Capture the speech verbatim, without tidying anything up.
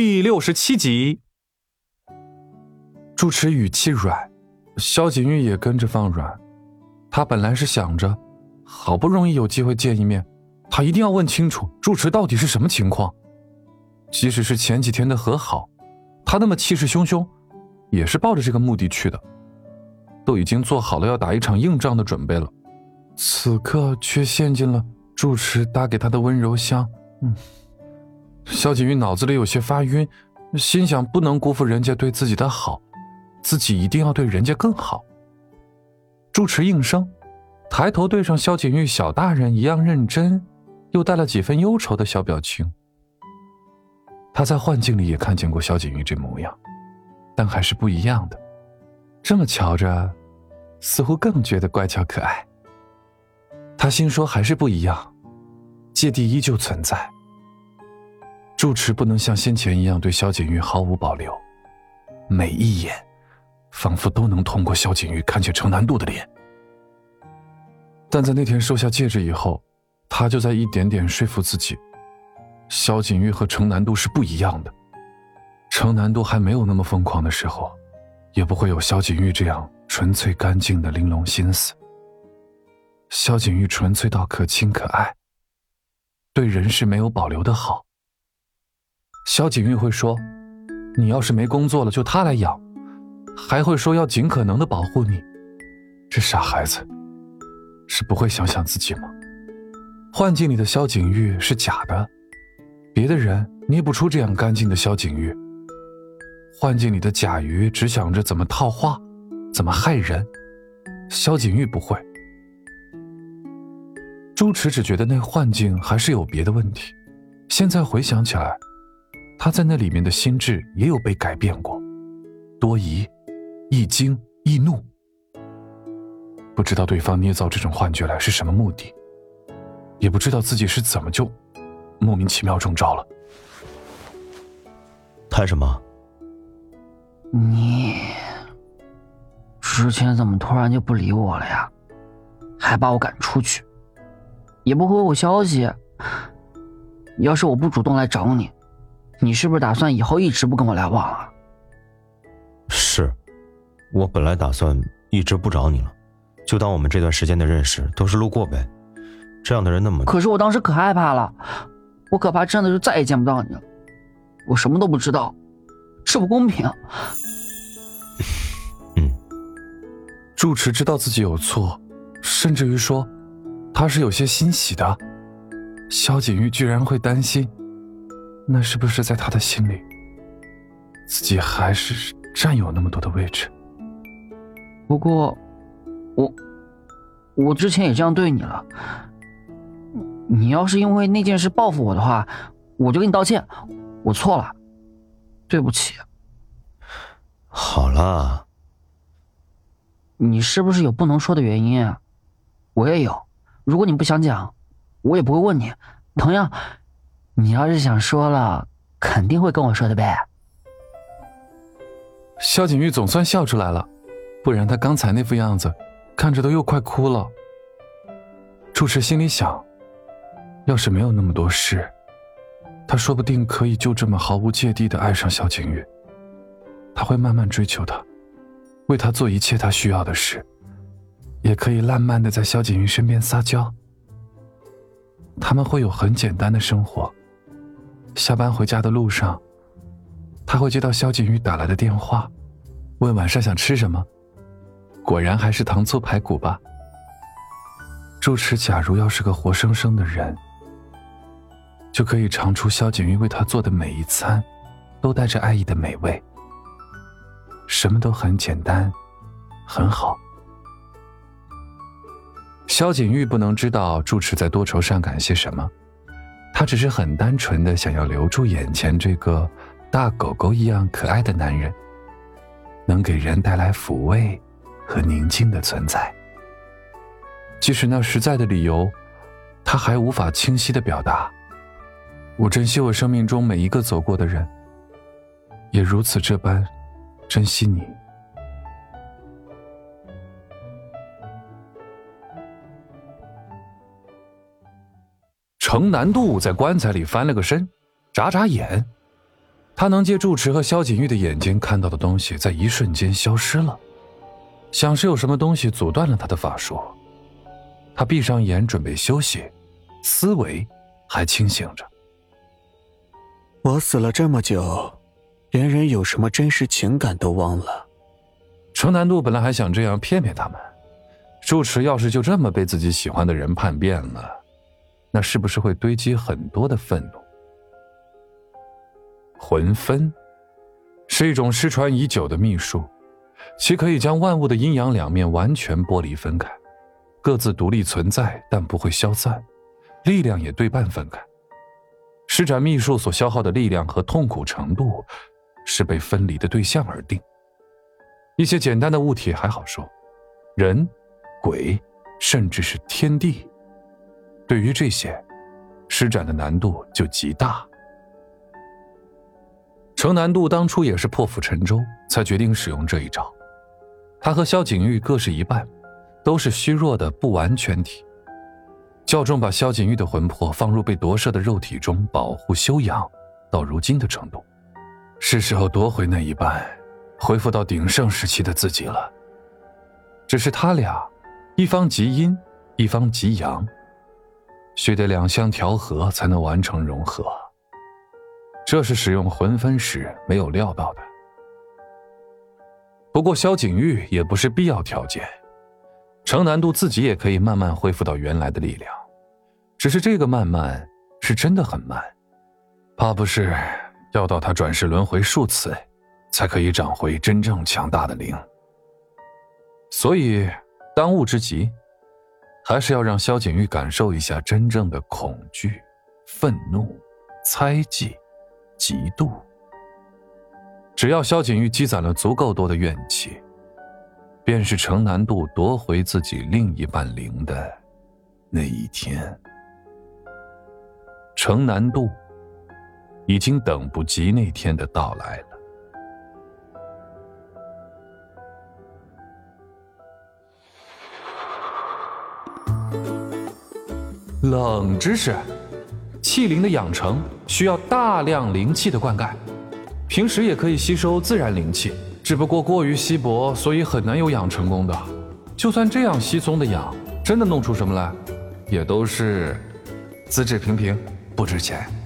第六十七集。住持语气软，萧景玉也跟着放软。他本来是想着，好不容易有机会见一面，他一定要问清楚住持到底是什么情况。即使是前几天的和好，他那么气势汹汹，也是抱着这个目的去的，都已经做好了要打一场硬仗的准备了，此刻却陷进了住持打给他的温柔乡。嗯，萧景玉脑子里有些发晕，心想不能辜负人家对自己的好，自己一定要对人家更好。住持应声，抬头对上萧景玉小大人一样认真又带了几分忧愁的小表情。他在幻境里也看见过萧景玉这模样，但还是不一样的，这么瞧着似乎更觉得乖巧可爱。他心说还是不一样，芥蒂依旧存在。住持不能像先前一样对萧景玉毫无保留，每一眼仿佛都能通过萧景玉看见程南度的脸。但在那天收下戒指以后，他就在一点点说服自己，萧景玉和程南度是不一样的。程南度还没有那么疯狂的时候，也不会有萧景玉这样纯粹干净的玲珑心思。萧景玉纯粹到可亲可爱，对人是没有保留的好。萧景玉会说，你要是没工作了就他来养，还会说要尽可能的保护你。这傻孩子是不会想想自己吗？幻境里的萧景玉是假的，别的人捏不出这样干净的萧景玉。幻境里的甲鱼只想着怎么套话，怎么害人，萧景玉不会。朱迟只觉得那幻境还是有别的问题，现在回想起来，他在那里面的心智也有被改变过，多疑、易惊、易怒。不知道对方捏造这种幻觉来是什么目的，也不知道自己是怎么就莫名其妙中招了。 谈什么？ 你之前怎么突然就不理我了呀？还把我赶出去，也不回我消息。要是我不主动来找你，你是不是打算以后一直不跟我来往啊？ 是，我本来打算一直不找你了，就当我们这段时间的认识都是路过呗。这样的人那么…… 可是我当时可害怕了，我可怕真的就再也见不到你了。我什么都不知道，这不公平。 嗯， 住持知道自己有错，甚至于说他是有些欣喜的。萧景玉居然会担心，那是不是在他的心里自己还是占有那么多的位置？ 不过我我之前也这样对你了，你要是因为那件事报复我的话，我就跟你道歉，我错了，对不起。 好了， 你是不是有不能说的原因啊？我也有，如果你不想讲，我也不会问你。同样，你要是想说了，肯定会跟我说的呗。 萧景玉总算笑出来了，不然他刚才那副样子看着都又快哭了。住持心里想，要是没有那么多事，他说不定可以就这么毫无芥蒂地爱上萧景玉。他会慢慢追求他，为他做一切他需要的事，也可以烂漫地在萧景玉身边撒娇。他们会有很简单的生活，下班回家的路上，他会接到萧景玉打来的电话，问晚上想吃什么，果然还是糖醋排骨吧。住持假如要是个活生生的人，就可以尝出萧景玉为他做的每一餐都带着爱意的美味，什么都很简单，很好。萧景玉不能知道住持在多愁善感些什么，他只是很单纯的想要留住眼前这个大狗狗一样可爱的男人，能给人带来抚慰和宁静的存在。即使那实在的理由他还无法清晰地表达，我珍惜我生命中每一个走过的人，也如此这般珍惜你。程南度在棺材里翻了个身，眨眨眼， 他能借住持和萧景玉的眼睛看到的东西在一瞬间消失了，像是有什么东西阻断了他的法术。他闭上眼准备休息，思维还清醒着。 我死了这么久，连人有什么真实情感都忘了。 程南渡本来还想这样骗骗他们，住持要是就这么被自己喜欢的人叛变了，那是不是会堆积很多的愤怒？魂分是一种失传已久的秘术，其可以将万物的阴阳两面完全剥离分开，各自独立存在，但不会消散，力量也对半分开。施展秘术所消耗的力量和痛苦程度是被分离的对象而定。一些简单的物体还好说，人、鬼，甚至是天地，对于这些施展的难度就极大。程南渡当初也是破釜沉舟才决定使用这一招。他和萧景玉各是一半，都是虚弱的不完全体。教众把萧景玉的魂魄放入被夺舍的肉体中保护修养，到如今的程度，是时候夺回那一半，恢复到鼎盛时期的自己了。只是他俩一方极阴，一方极阳，须得两相调和才能完成融合。这是使用魂分时没有料到的。不过萧景玉也不是必要条件，程南渡自己也可以慢慢恢复到原来的力量，只是这个慢慢是真的很慢，怕不是要到他转世轮回数次才可以长回真正强大的灵。所以当务之急还是要让萧景玉感受一下真正的恐惧、愤怒、猜忌、嫉妒。只要萧景玉积攒了足够多的怨气，便是程南渡夺回自己另一半灵的那一天。程南渡已经等不及那天的到来了。冷知识：气灵的养成需要大量灵气的灌溉，平时也可以吸收自然灵气，只不过过于稀薄，所以很难有养成功的。就算这样稀松的养，真的弄出什么来，也都是资质平平，不值钱。